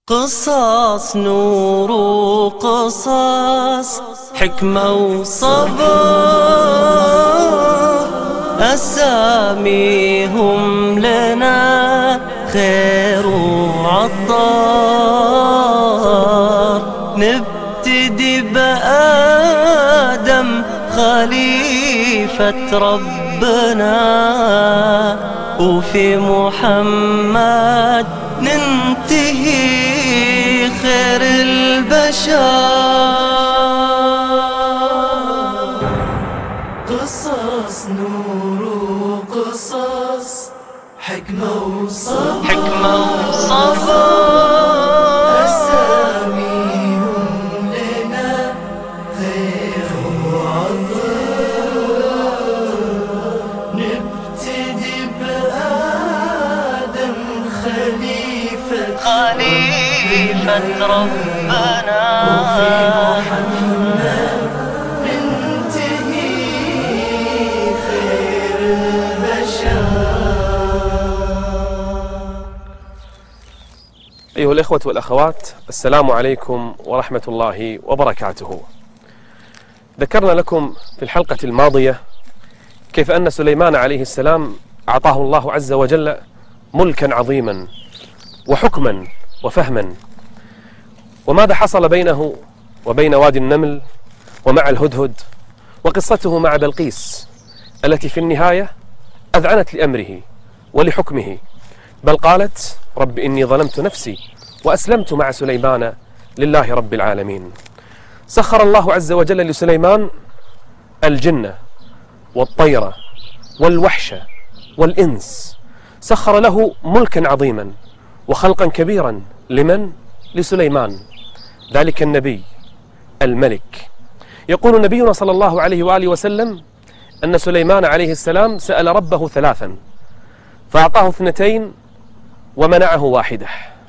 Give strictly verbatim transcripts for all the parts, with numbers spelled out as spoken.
قصص نور وقصص حكمة وصبر، أساميهم لنا خير وعطار. نبتدي بآدم خليفة ربنا، وفي محمد ننتهي خير البشر. قصص نور وقصص حكمة وصبر، حكمة وصبر، أساميهم لنا خير وعطر. نبتدي بآدم خليفة خليفة ربنا، وفي محمد ننتهي خير البشر. أيها الإخوة والأخوات، السلام عليكم ورحمة الله وبركاته. ذكرنا لكم في الحلقة الماضية كيف أن سليمان عليه السلام أعطاه الله عز وجل ملكا عظيما وحكما وفهما، وماذا حصل بينه وبين وادي النمل ومع الهدهد، وقصته مع بلقيس التي في النهاية أذعنت لأمره ولحكمه، بل قالت: رب إني ظلمت نفسي وأسلمت مع سليمان لله رب العالمين. سخر الله عز وجل لسليمان الجن والطير والوحش والإنس، سخر له ملكا عظيما وخلقا كبيرا. لمن؟ لسليمان، ذلك النبي الملك. يقول نبينا صلى الله عليه وآله وسلم أن سليمان عليه السلام سأل ربه ثلاثا فأعطاه اثنتين ومنعه واحدة.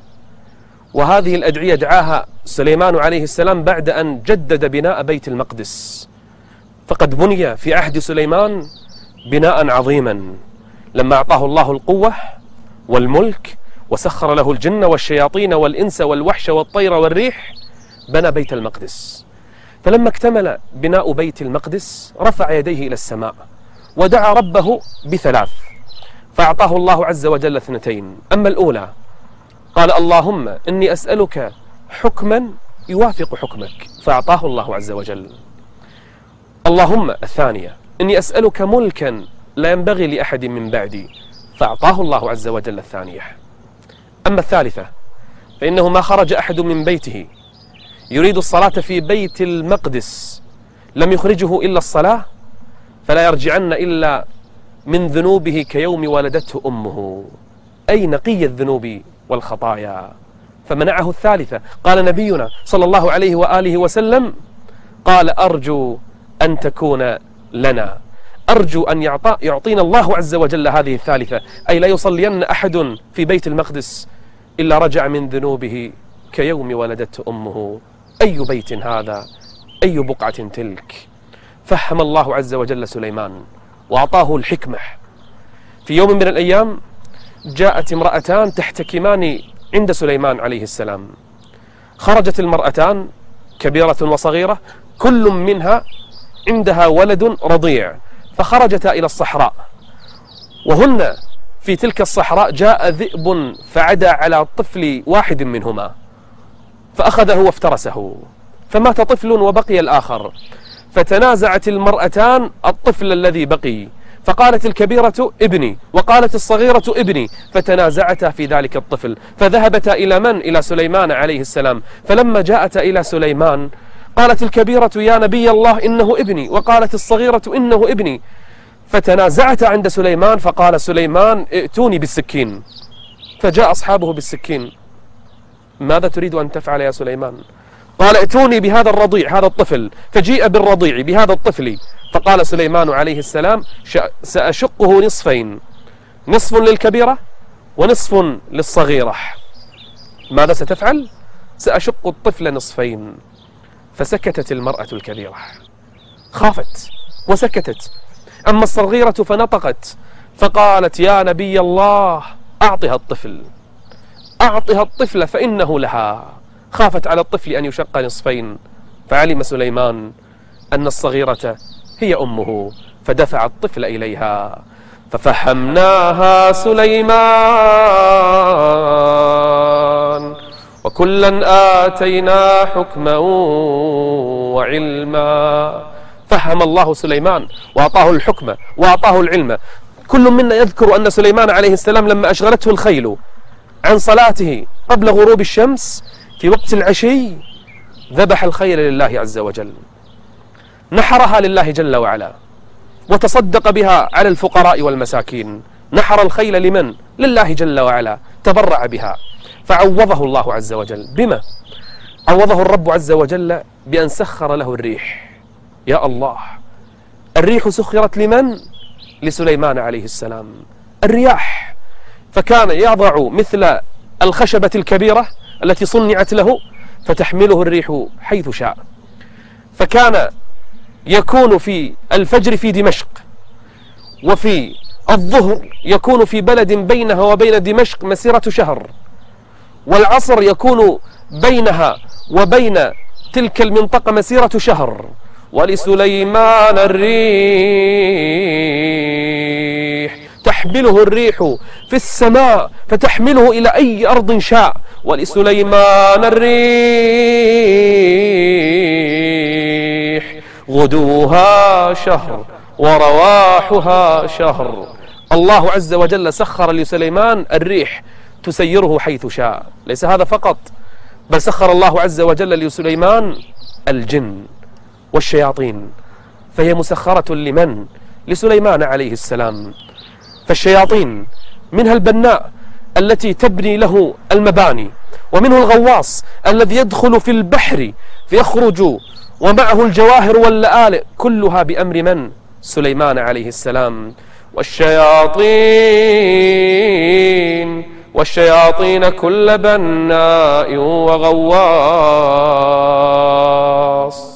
وهذه الأدعية دعاها سليمان عليه السلام بعد أن جدد بناء بيت المقدس، فقد بني في عهد سليمان بناء عظيما لما أعطاه الله القوة والملك وسخر له الجن والشياطين والإنس والوحش والطير والريح. بنى بيت المقدس، فلما اكتمل بناء بيت المقدس رفع يديه إلى السماء ودعا ربه بثلاث، فأعطاه الله عز وجل اثنتين. أما الأولى قال: اللهم إني أسألك حكما يوافق حكمك، فأعطاه الله عز وجل. اللهم الثانية: إني أسألك ملكا لا ينبغي لأحد من بعدي، فأعطاه الله عز وجل الثانية. أما الثالثة فإنه ما خرج أحد من بيته يريد الصلاة في بيت المقدس لم يخرجه إلا الصلاة، فلا يرجعن إلا من ذنوبه كيوم ولدته أمه، أي نقي الذنوب والخطايا. فمنعه الثالثة. قال نبينا صلى الله عليه وآله وسلم: قال أرجو أن تكون لنا، أرجو أن يعطى يعطينا الله عز وجل هذه الثالثة، أي لا يصلين أحد في بيت المقدس إلا رجع من ذنوبه كيوم ولدته أمه. أي بيت هذا؟ أي بقعة تلك؟ فهم الله عز وجل سليمان وأعطاه الحكمة. في يوم من الأيام جاءت امرأتان تحتكمان عند سليمان عليه السلام. خرجت المرأتان كبيرة وصغيرة، كل منها عندها ولد رضيع، فخرجتا إلى الصحراء، وهن في تلك الصحراء جاء ذئب فعدى على طفل واحد منهما فأخذه وافترسه، فمات طفل وبقي الآخر. فتنازعت المرأتان الطفل الذي بقي، فقالت الكبيرة ابني وقالت الصغيرة ابني، فتنازعتا في ذلك الطفل، فذهبتا إلى من؟ إلى سليمان عليه السلام. فلما جاءتا إلى سليمان قالت الكبيرة: يا نبي الله إنه ابني، وقالت الصغيرة: إنه ابني. فتنازعتا عند سليمان، فقال سليمان: ائتوني بالسكين. فجاء أصحابه بالسكين. ماذا تريد أن تفعل يا سليمان؟ قال: ائتوني بهذا الرضيع، هذا الطفل. فجيء بالرضيع بهذا الطفل، فقال سليمان عليه السلام: سأشقه نصفين، نصف للكبيرة ونصف للصغيرة. ماذا ستفعل؟ سأشق الطفل نصفين. فسكتت المرأة الكبيرة، خافت وسكتت. أما الصغيرة فنطقت فقالت: يا نبي الله أعطها الطفل، أعطها الطفل فإنه لها. خافت على الطفل أن يشق نصفين، فعلم سليمان أن الصغيرة هي أمه، فدفع الطفل إليها ففهمناها سليمان وكلا آتينا حكما وعلما. فهم الله سليمان وأعطاه الحكم وأعطاه العلم. كل منا يذكر أن سليمان عليه السلام لما أشغلته الخيل عن صلاته قبل غروب الشمس في وقت العشي ذبح الخيل لله عز وجل، نحرها لله جل وعلا، وتصدق بها على الفقراء والمساكين. نحر الخيل لمن؟ لله جل وعلا، تبرع بها، فعوضه الله عز وجل. بما عوضه الرب عز وجل؟ بأن سخر له الريح. يا الله، الريح سخرت لمن؟ لسليمان عليه السلام. الرياح، فكان يضع مثل الخشبة الكبيرة التي صنعت له فتحمله الريح حيث شاء. فكان يكون في الفجر في دمشق، وفي الظهر يكون في بلد بينها وبين دمشق مسيرة شهر، والعصر يكون بينها وبين تلك المنطقة مسيرة شهر. ولسليمان الريح تحمله الريح في السماء فتحمله إلى أي أرض شاء. ولسليمان الريح غدوها شهر ورواحها شهر. الله عز وجل سخر لسليمان الريح تسيره حيث شاء. ليس هذا فقط، بل سخر الله عز وجل لسليمان الجن والشياطين، فهي مسخرة لمن؟ لسليمان عليه السلام. فالشياطين منها البناء التي تبني له المباني، ومنه الغواص الذي يدخل في البحر فيخرج ومعه الجواهر واللآلئ، كلها بأمر من؟ سليمان عليه السلام. والشياطين والشياطين كل بناء وغواص.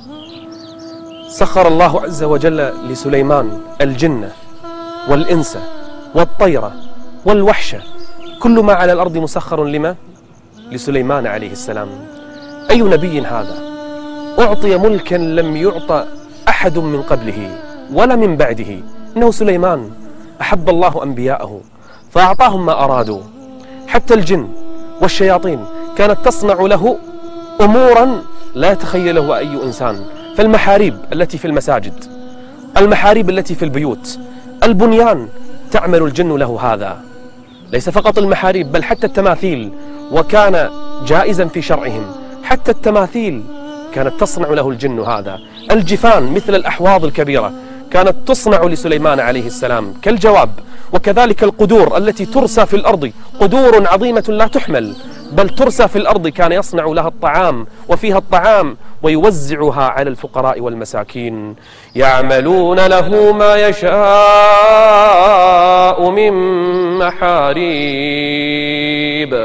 سخر الله عز وجل لسليمان الجن والإنس والطير والوحش، كل ما على الأرض مسخر لما؟ لسليمان عليه السلام. أي نبي هذا أعطي ملكا لم يعطى أحد من قبله ولا من بعده؟ إنه سليمان أحب الله أنبياءه فأعطاهم ما أرادوا. حتى الجن والشياطين كانت تصنع له أمورا لا يتخيله أي إنسان. فالمحاريب التي في المساجد، المحاريب التي في البيوت، البنيان، تعمل الجن له هذا. ليس فقط المحاريب بل حتى التماثيل، وكان جائزا في شرعهم. حتى التماثيل كانت تصنع له الجن هذا. الجفان مثل الأحواض الكبيرة كانت تصنع لسليمان عليه السلام كالجواب. وكذلك القدور التي ترسى في الأرض، قدور عظيمة لا تحمل بل ترسى في الأرض، كان يصنع لها الطعام وفيها الطعام ويوزعها على الفقراء والمساكين. يعملون له ما يشاء من محاريب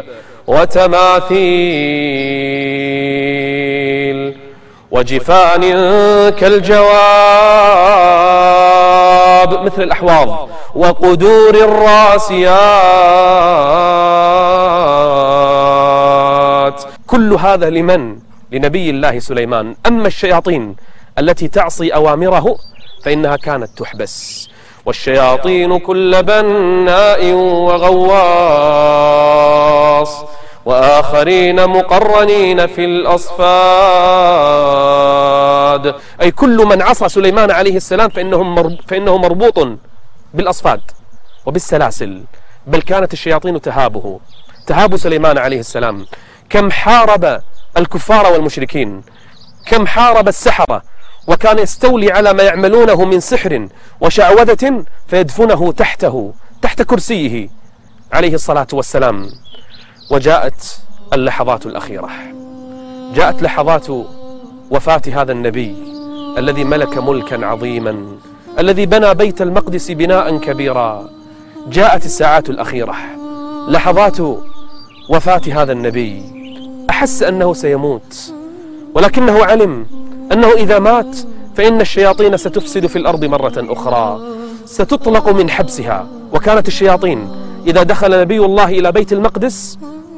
وتماثيل وجفان كالجواب مثل الأحواض، وقدور الراسيات. كل هذا لمن؟ لنبي الله سليمان. أما الشياطين التي تعصي أوامره فإنها كانت تحبس. والشياطين كل بناء وغواص وآخرين مقرنين في الأصفاد. أي كل من عصى سليمان عليه السلام فإنه مربوط بالأصفاد وبالسلاسل. بل كانت الشياطين تهابه، تهاب سليمان عليه السلام. كم حارب الكفار والمشركين، كم حارب السحرة، وكان يستولي على ما يعملونه من سحر وشعوذة فيدفنه تحته تحت كرسيه عليه الصلاة والسلام. وجاءت اللحظات الأخيرة، جاءت لحظات وفاة هذا النبي الذي ملك ملكا عظيما، الذي بنى بيت المقدس بناء كبيرا. جاءت الساعات الأخيرة، لحظات وفاة هذا النبي. أحس أنه سيموت، ولكنه علم أنه إذا مات فإن الشياطين ستفسد في الأرض مرة أخرى، ستطلق من حبسها. وكانت الشياطين إذا دخل نبي الله إلى بيت المقدس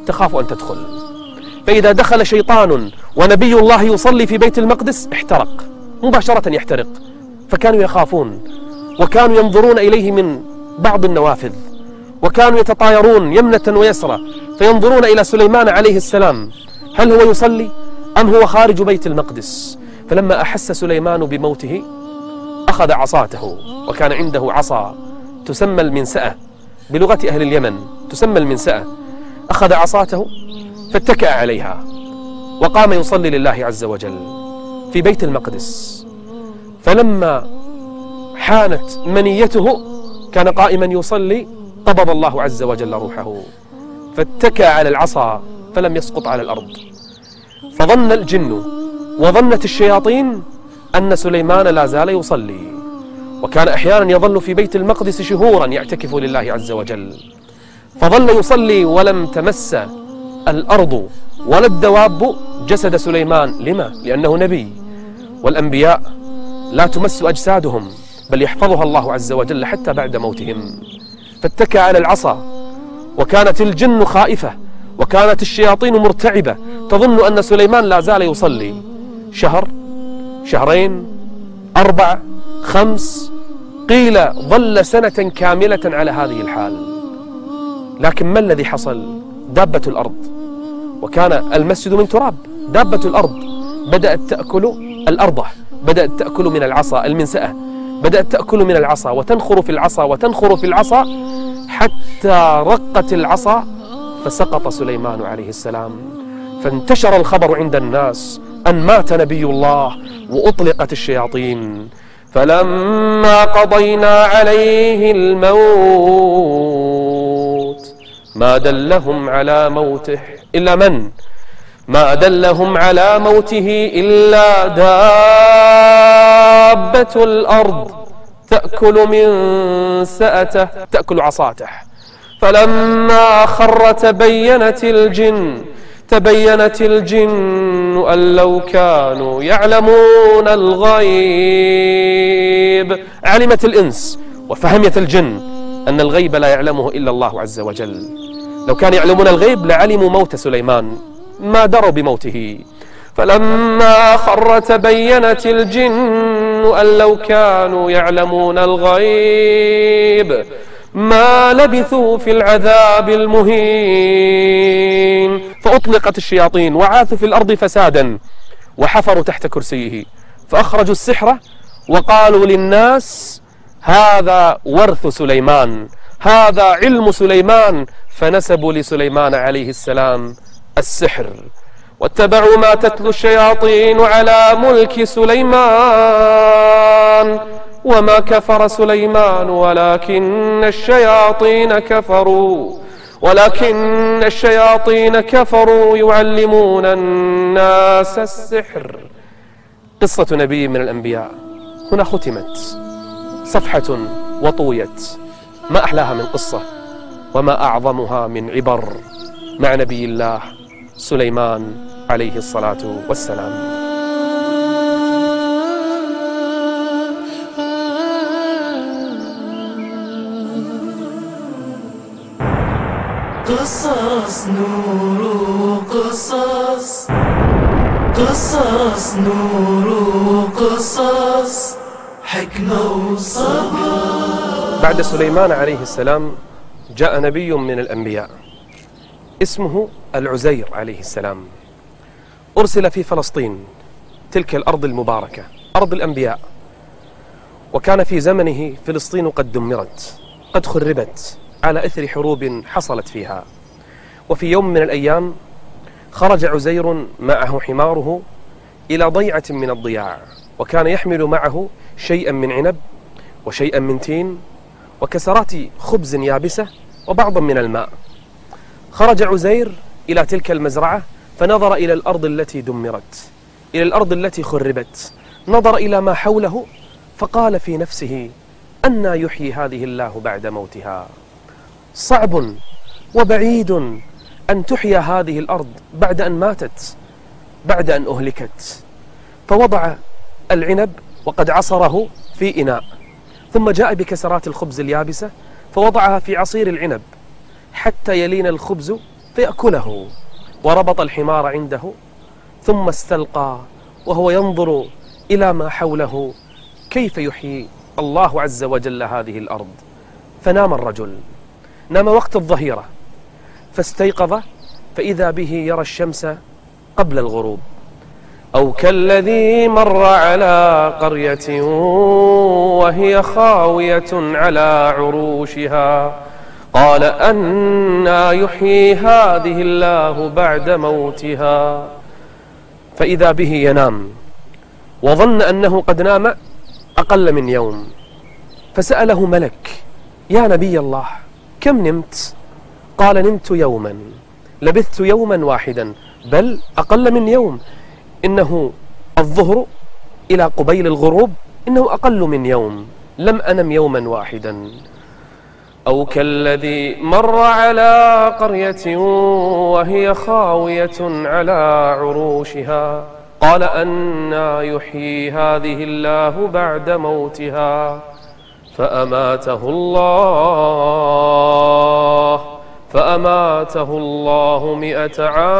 تخاف أن تدخل. فإذا دخل شيطان ونبي الله يصلي في بيت المقدس احترق مباشرة، يحترق. فكانوا يخافون، وكانوا ينظرون إليه من بعض النوافذ، وكانوا يتطايرون يمنة ويسرى فينظرون إلى سليمان عليه السلام، هل هو يصلي أم هو خارج بيت المقدس؟ فلما أحس سليمان بموته أخذ عصاته، وكان عنده عصا تسمى المنسأة بلغة أهل اليمن، تسمى المنسأة. أخذ عصاته فاتكأ عليها وقام يصلي لله عز وجل في بيت المقدس. فلما حانت منيته كان قائما يصلي، قبض الله عز وجل روحه، فاتكأ على العصا فلم يسقط على الأرض. فظن الجن وظنت الشياطين أن سليمان لا زال يصلي، وكان أحيانا يظل في بيت المقدس شهورا يعتكف لله عز وجل. فظل يصلي ولم تمس الأرض ولا الدواب جسد سليمان. لما؟ لأنه نبي، والأنبياء لا تمس أجسادهم بل يحفظها الله عز وجل حتى بعد موتهم. فاتكى على العصا، وكانت الجن خائفة، وكانت الشياطين مرتعبة تظن أن سليمان لا زال يصلي. شهر، شهرين، أربع، خمس، قيل ظل سنة كاملة على هذه الحال. لكن ما الذي حصل؟ دابة الأرض، وكان المسجد من تراب، دابة الأرض بدأت تأكل الأرض، بدأت تأكل من العصا المنسأة، بدأت تأكل من العصا وتنخر في العصا وتنخر في العصا حتى رقت العصا فسقط سليمان عليه السلام. فانتشر الخبر عند الناس أن مات نبي الله وأطلقت الشياطين. فلما قضينا عليه الموت ما دلهم على موته إلا من؟ ما دلهم على موته إلا دابة الأرض تأكل من سأته، تأكل عصاته. فلما خر تبينت الجن تبينت الجن أن لو كانوا يعلمون الغيب. علمت الإنس وفهمت الجن أن الغيب لا يعلمه إلا الله عز وجل. لو كانوا يعلمون الغيب لعلموا موت سليمان، ما دروا بموته. فلما خر تبينت الجن أن لو كانوا يعلمون الغيب ما لبثوا في العذاب المهين. فأطلقت الشياطين وعاثوا في الأرض فسادا، وحفروا تحت كرسيه، فأخرجوا السحرة وقالوا للناس هذا ورث سليمان، هذا علم سليمان، فنسبوا لسليمان عليه السلام السحر. واتبعوا ما تتلو الشياطين على ملك سليمان وما كفر سليمان ولكن الشياطين كفروا ولكن الشياطين كفروا يعلمون الناس السحر. قصة نبي من الأنبياء هنا ختمت، صفحة وطويت. ما أحلاها من قصة وما أعظمها من عبر مع نبي الله سليمان عليه الصلاة والسلام. قصص نور قصص قصص نور قصص حكمة وصبر. بعد سليمان عليه السلام جاء نبي من الأنبياء اسمه العزير عليه السلام. أرسل في فلسطين، تلك الأرض المباركة، أرض الأنبياء. وكان في زمنه فلسطين قد دمرت، قد خربت على إثر حروب حصلت فيها. وفي يوم من الأيام خرج عزير معه حماره إلى ضيعة من الضياع، وكان يحمل معه شيئا من عنب وشيئا من تين وكسرات خبز يابسة وبعضا من الماء. خرج عزير إلى تلك المزرعة فنظر إلى الأرض التي دمرت، إلى الأرض التي خربت، نظر إلى ما حوله فقال في نفسه أنى يحيي هذه الله بعد موتها؟ صعب وبعيد أن تحيا هذه الأرض بعد أن ماتت، بعد أن أهلكت. فوضع العنب وقد عصره في إناء، ثم جاء بكسرات الخبز اليابسة فوضعها في عصير العنب حتى يلين الخبز فيأكله. وربط الحمار عنده ثم استلقى وهو ينظر إلى ما حوله كيف يحيي الله عز وجل هذه الأرض. فنام الرجل، نام وقت الظهيرة، فاستيقظ فإذا به يرى الشمس قبل الغروب. أو كالذي مر على قرية وهي خاوية على عروشها قال أنى يحيي هذه الله بعد موتها. فإذا به ينام وظن أنه قد نام أقل من يوم، فسأله ملك: يا نبي الله، كم نمت؟ قال: نمت يوما، لبثت يوما واحدا، بل أقل من يوم، إنه الظهر إلى قبيل الغروب إنه أقل من يوم، لم أنم يوما واحدا. أو كالذي مر على قرية وهي خاوية على عروشها قال أنى يحيي هذه الله بعد موتها فأماته الله فأماته الله مئة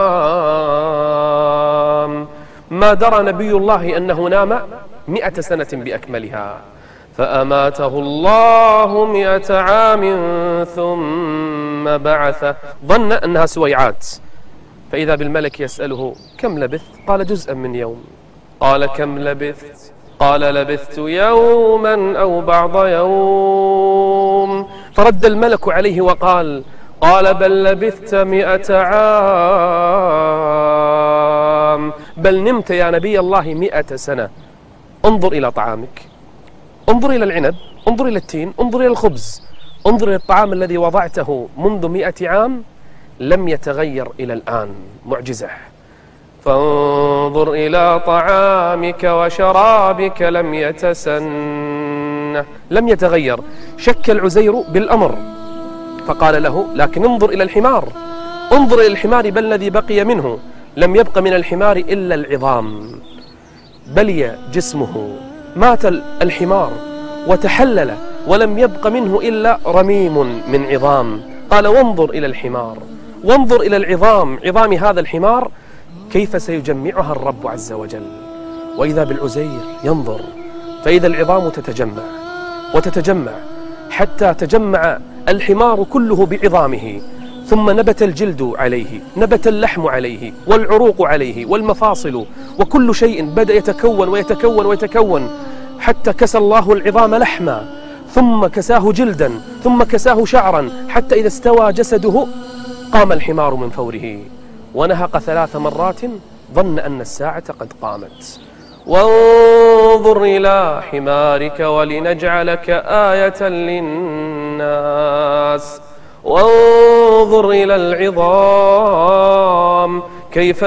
عام. ما درى نبي الله أنه نام مئة سنة بأكملها، فأماته الله مئة عام ثم بعثه. ظن أنها سويعات، فإذا بالملك يسأله: كم لبثت؟ قال: جزءا من يوم. قال: كم لبثت؟ قال: لبثت يوما أو بعض يوم. فرد الملك عليه وقال: قال: بل لبثت مئة عام، بل نمت يا نبي الله مئة سنة. انظر إلى طعامك، انظر إلى العنب، انظر إلى التين، انظر إلى الخبز، انظر إلى الطعام الذي وضعته منذ مئة عام لم يتغير إلى الآن. معجزة. فانظر إلى طعامك وشرابك لم يتسنه، لم يتغير. شك العزير بالأمر فقال له: لكن انظر إلى الحمار، انظر إلى الحمار بل الذي بقي منه، لم يبق من الحمار إلا العظام، بلي جسمه، مات الحمار وتحلل ولم يبق منه إلا رميم من عظام. قال: وانظر إلى الحمار، وانظر إلى العظام، عظام هذا الحمار كيف سيجمعها الرب عز وجل. وإذا بالعزير ينظر فإذا العظام تتجمع وتتجمع حتى تجمع الحمار كله بعظامه، ثم نبت الجلد عليه، نبت اللحم عليه والعروق عليه والمفاصل، وكل شيء بدأ يتكون ويتكون ويتكون حتى كسى الله العظام لحما، ثم كساه جلدا، ثم كساه شعرا، حتى إذا استوى جسده قام الحمار من فوره ونهق ثلاث مرات، ظن أن الساعة قد قامت. وانظر إلى حمارك ولنجعلك آية للناس. وانظر إلى العظام كيف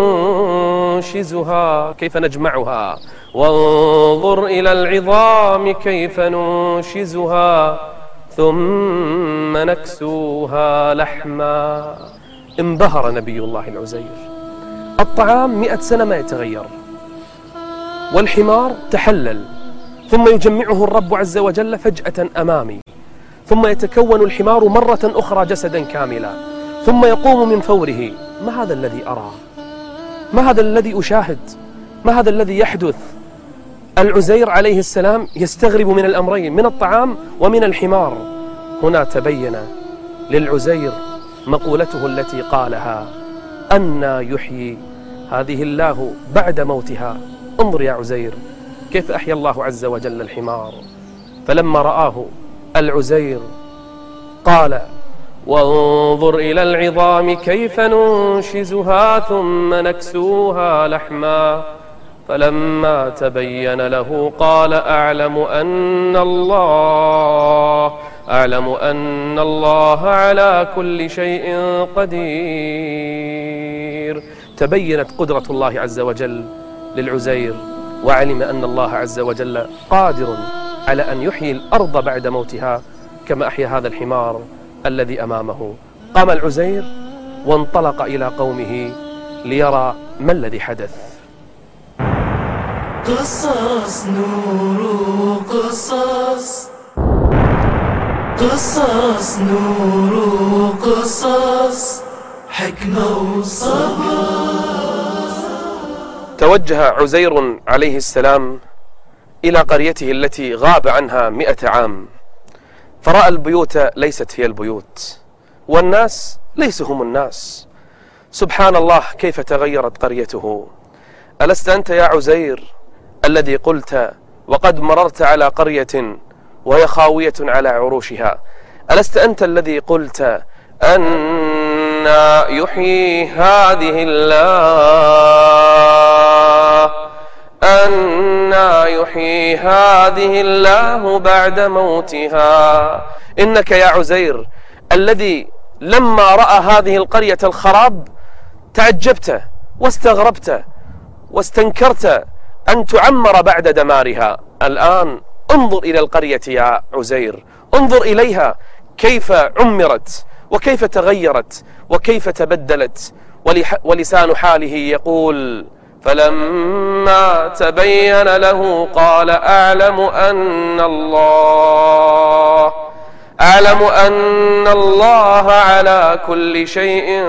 ننشزها، كيف نجمعها. وانظر إلى العظام كيف ننشزها ثم نكسوها لحما. انبهر نبي الله العزير. الطعام مئة سنة ما يتغير، والحمار تحلل، ثم يجمعه الرب عز وجل فجأة أمامي، ثم يتكون الحمار مرة أخرى جسدا كاملا، ثم يقوم من فوره. ما هذا الذي أراه؟ ما هذا الذي أشاهد؟ ما هذا الذي يحدث؟ العزير عليه السلام يستغرب من الأمرين، من الطعام ومن الحمار. هنا تبين للعزير مقولته التي قالها: أنى يحيي هذه الله بعد موتها. انظر يا عزير كيف أحيا الله عز وجل الحمار. فلما رآه العزير قال: وانظر إلى العظام كيف ننشزها ثم نكسوها لحما. فلما تبين له قال: أعلم أن الله أعلم أن الله على كل شيء قدير. تبينت قدرة الله عز وجل للعزير، وعلم أن الله عز وجل قادر على أن يحيي الأرض بعد موتها كما أحيا هذا الحمار الذي أمامه. قام العزير وانطلق إلى قومه ليرى ما الذي حدث. قصص نور قصص قصص نور قصص حكمة وصبر. توجه عزير عليه السلام إلى قريته التي غاب عنها مئة عام، فرأى البيوت ليست هي البيوت، والناس ليسوا هم الناس. سبحان الله كيف تغيرت قريته. ألست أنت يا عزير الذي قلت وقد مررت على قرية وهي خاوية على عروشها؟ ألست أنت الذي قلت أنى يحيي هذه الله، أنى يحيي هذه الله بعد موتها؟ إنك يا عزير الذي لما رأى هذه القرية الخراب تعجبت واستغربت واستنكرت أن تعمر بعد دمارها. الآن انظر إلى القرية يا عزير، انظر إليها كيف عمرت وكيف تغيرت وكيف تبدلت. ولسان حاله يقول: فلما تبين له قال أعلم أن الله أعلم أن الله على كل شيء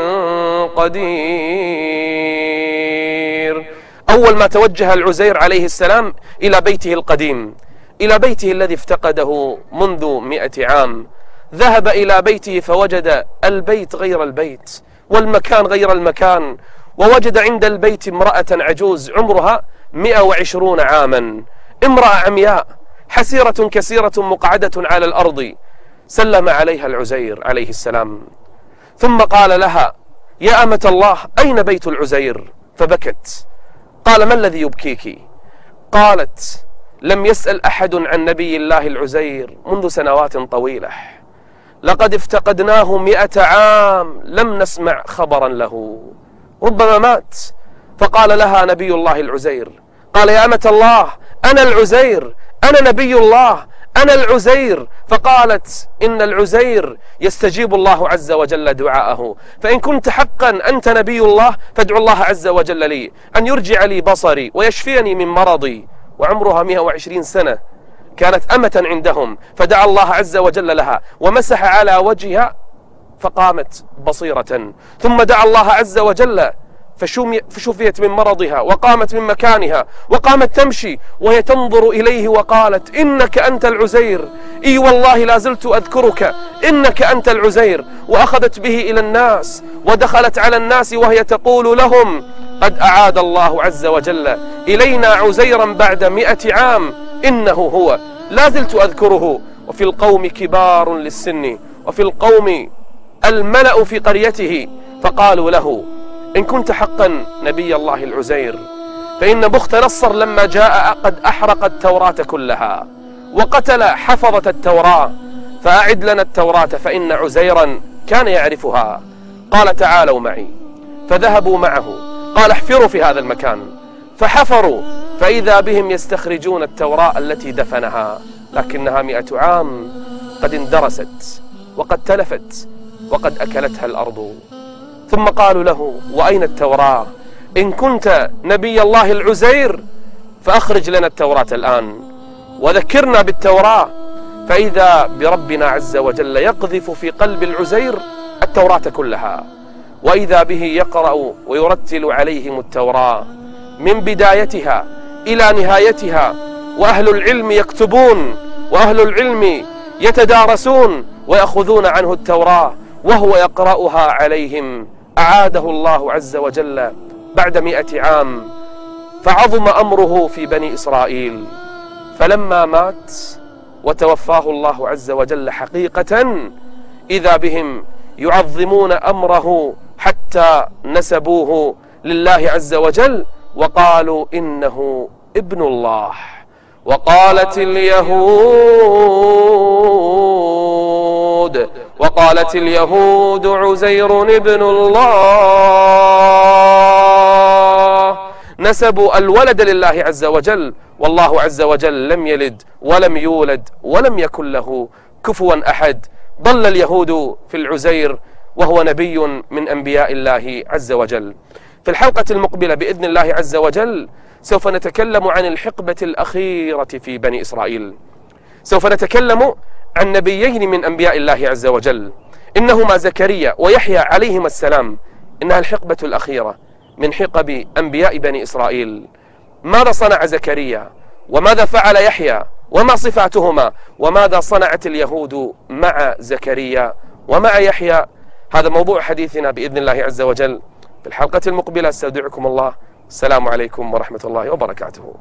قدير. أول ما توجه العزير عليه السلام إلى بيته القديم، إلى بيته الذي افتقده منذ مئة عام، ذهب إلى بيته فوجد البيت غير البيت والمكان غير المكان، ووجد عند البيت امرأة عجوز عمرها مئة وعشرون عاما، امرأة عمياء حسيرة كسيرة مقعدة على الأرض. سلم عليها العزير عليه السلام ثم قال لها: يا أمة الله أين بيت العزير؟ فبكت. قال: ما الذي يبكيك؟ قالت: لم يسأل أحد عن نبي الله العزير منذ سنوات طويلة، لقد افتقدناه مئة عام لم نسمع خبرا له، ربما مات. فقال لها نبي الله العزير، قال: يا أمة الله أنا العزير، أنا نبي الله، أنا العزير. فقالت: إن العزير يستجيب الله عز وجل دعاءه، فإن كنت حقا أنت نبي الله فادعو الله عز وجل لي أن يرجع لي بصري ويشفيني من مرضي. وعمرها مئة وعشرين سنة، كانت أمة عندهم، فدعا الله عز وجل لها ومسح على وجهها فقامت بصيرة، ثم دعا الله عز وجل فشفيت من مرضها وقامت من مكانها وقامت تمشي وهي تنظر إليه وقالت: إنك أنت العزير، إي والله لا زلت أذكرك، إنك أنت العزير. وأخذت به إلى الناس ودخلت على الناس وهي تقول لهم: قد أعاد الله عز وجل إلينا عزيرا بعد مئة عام، إنه هو، لا زلت أذكره. وفي القوم كبار للسن، وفي القوم الملأ في قريته، فقالوا له: إن كنت حقا نبي الله العزير فإن بخت نصر لما جاء قد أحرق التوراة كلها وقتل حفظة التوراة، فأعد لنا التوراة فإن عزيرا كان يعرفها. قال: تعالوا معي. فذهبوا معه، قال: احفروا في هذا المكان. فحفروا فإذا بهم يستخرجون التوراة التي دفنها، لكنها مئة عام قد اندرست وقد تلفت وقد أكلتها الأرض. ثم قالوا له: وأين التوراة؟ إن كنت نبي الله العزير فأخرج لنا التوراة الآن وذكرنا بالتوراة. فإذا بربنا عز وجل يقذف في قلب العزير التوراة كلها، وإذا به يقرأ ويرتل عليهم التوراة من بدايتها إلى نهايتها، وأهل العلم يكتبون وأهل العلم يتدارسون ويأخذون عنه التوراة وهو يقرأها عليهم. أعاده الله عز وجل بعد مئة عام، فعظم أمره في بني إسرائيل. فلما مات وتوفاه الله عز وجل حقيقة، إذا بهم يعظمون أمره حتى نسبوه لله عز وجل وقالوا إنه ابن الله. وقالت اليهود وقالت اليهود عزير ابن الله، نسبوا الولد لله عز وجل، والله عز وجل لم يلد ولم يولد ولم يكن له كفوا أحد. ضل اليهود في العزير وهو نبي من أنبياء الله عز وجل. في الحلقة المقبلة بإذن الله عز وجل سوف نتكلم عن الحقبة الأخيرة في بني إسرائيل. سوف نتكلم عن نبيين من أنبياء الله عز وجل، إنهما زكريا ويحيى عليهما السلام، إنها الحقبة الأخيرة من حقب أنبياء بني إسرائيل. ماذا صنع زكريا؟ وماذا فعل يحيى؟ وما صفاتهما؟ وماذا صنعت اليهود مع زكريا ومع يحيى؟ هذا موضوع حديثنا بإذن الله عز وجل في الحلقة المقبلة. استودعكم الله. السلام عليكم ورحمة الله وبركاته.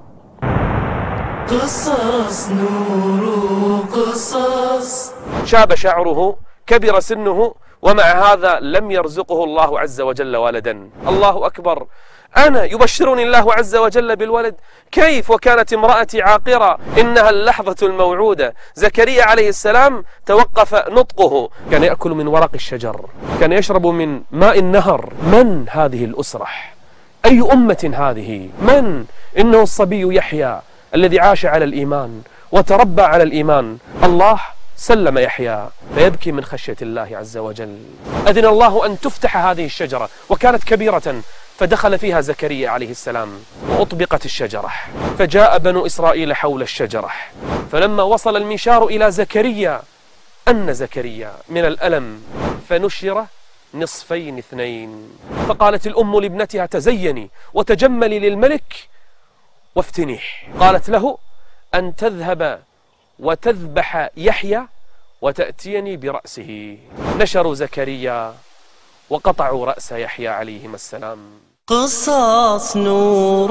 قصص نور قصص. شاب شعره، كبر سنه، ومع هذا لم يرزقه الله عز وجل ولدا. الله أكبر. أنا يبشرني الله عز وجل بالولد؟ كيف وكانت امرأتي عاقرة؟ إنها اللحظة الموعودة. زكريا عليه السلام توقف نطقه، كان يأكل من ورق الشجر، كان يشرب من ماء النهر. من هذه الأسرة؟ أي أمة هذه؟ من؟ إنه الصبي يحيى الذي عاش على الإيمان وتربى على الإيمان. الله سلم يحيى فيبكي من خشية الله عز وجل. أذن الله أن تفتح هذه الشجرة، وكانت كبيرة، فدخل فيها زكريا عليه السلام وأطبقت الشجرة، فجاء بنو إسرائيل حول الشجرة، فلما وصل المنشار إلى زكريا أن زكريا من الألم فنشر نصفين اثنين. فقالت الأم لابنتها: تزيني وتجملي للملك وافتنيه. قالت له: أن تذهب وتذبح يحيى وتأتيني برأسه. نشروا زكريا وقطعوا رأس يحيى عليهما السلام. قصص نور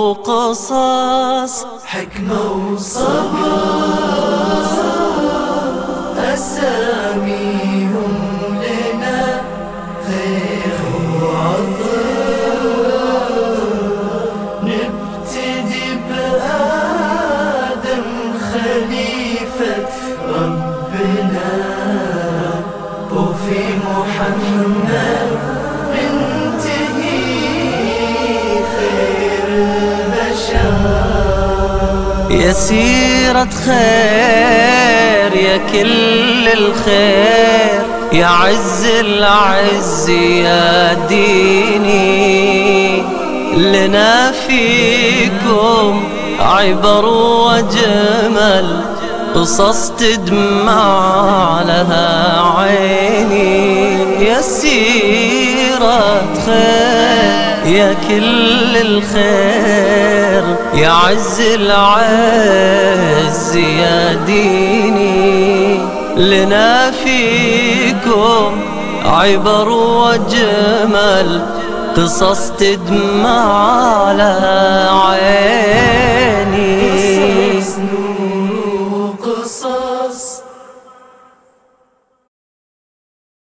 قصص، حكمة وصبر، أساميهم لنا خير وعطر. نبتدي بآدم خليفة ربنا، وفي محمد يا سيرة خير، يا كل الخير، يا عز العز يا ديني. لنا فيكم عبر وجمل، قصص تدمع لها عيني. يا سيرة خير، يا كل الخير، يا عز العز يا ديني. لنا فيكم عبر وجمل، قصص تدمع لها عين.